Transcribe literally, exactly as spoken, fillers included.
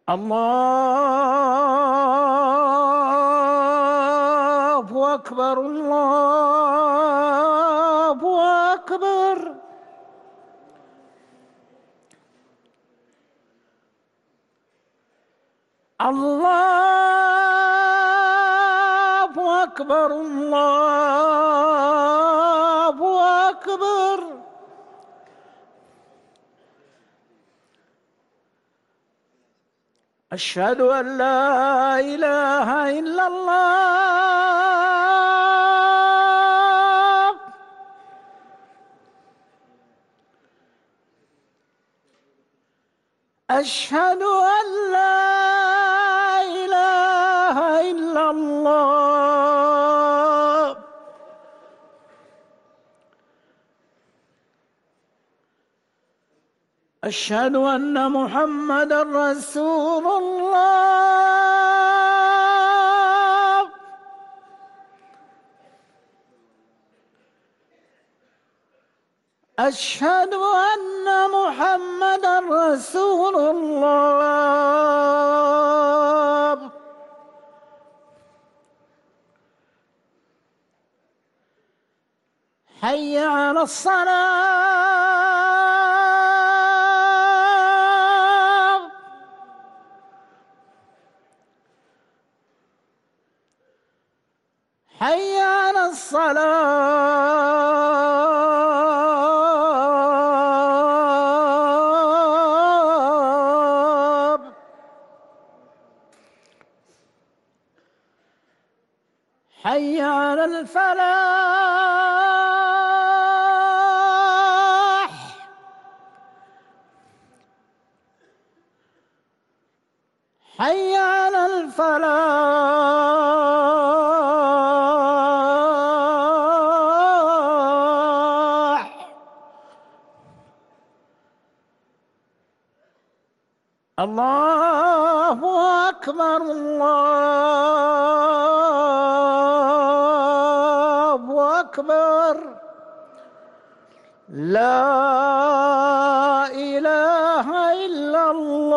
الله أكبر الله أكبر. الله أكبر الله أكبر. أشهد أن لا إله إلا الله. أشهد أن لا إله إلا الله. أشهد أن محمدًا رسول الله. أشهد أن محمدًا رسول الله. حي على الصلاة. حي على الصلاة. حي على الفلاح. حي على الفلاح. الله أكبر الله أكبر. لا إله إلا الله.